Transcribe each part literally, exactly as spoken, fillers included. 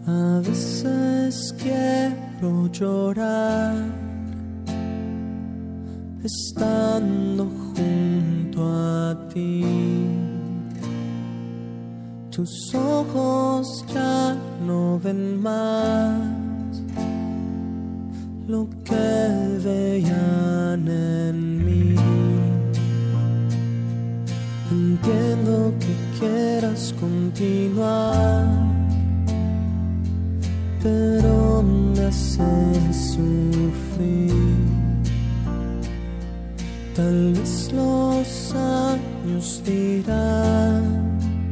A veces quiero llorar estando junto a ti. Tus ojos ya no ven más lo que veían en mí. Entiendo que quieras continuar, pero me haces sufrir. Tal vez los años dirán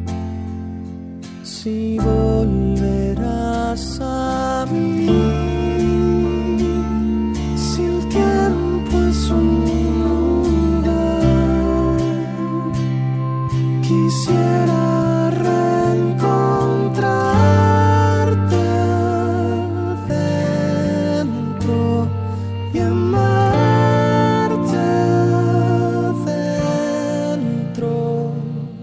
si volverás a mí. Si el tiempo es un lugar, quisiera reencontrarte dentro y amarte dentro.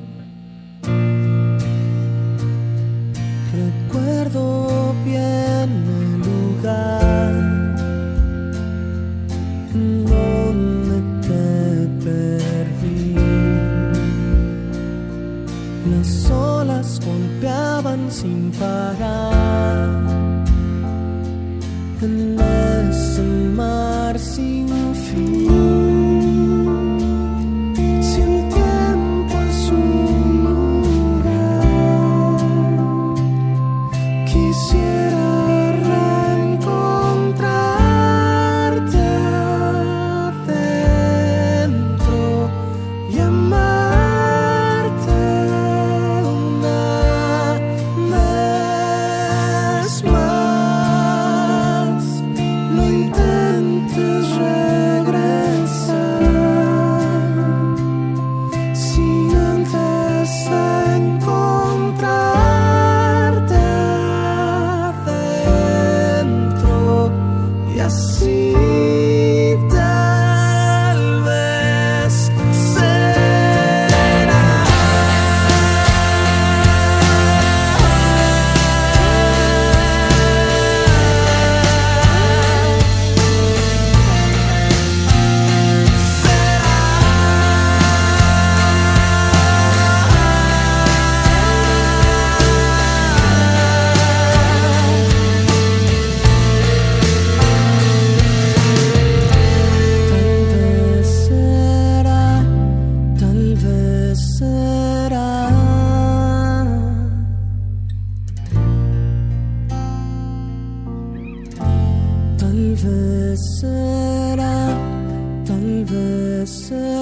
Recuerdo bien el lugar en donde te perdí. Las olas golpeaban sin parar en ese mar sin fin. Si el tiempo es un lugar, quisiera reencontrarte dentro y amarte una vez más. No intentes regresar sin antes encontrarte dentro y así tal vez será. Tal vez será, tal vez será, tal vez será, tal vez será.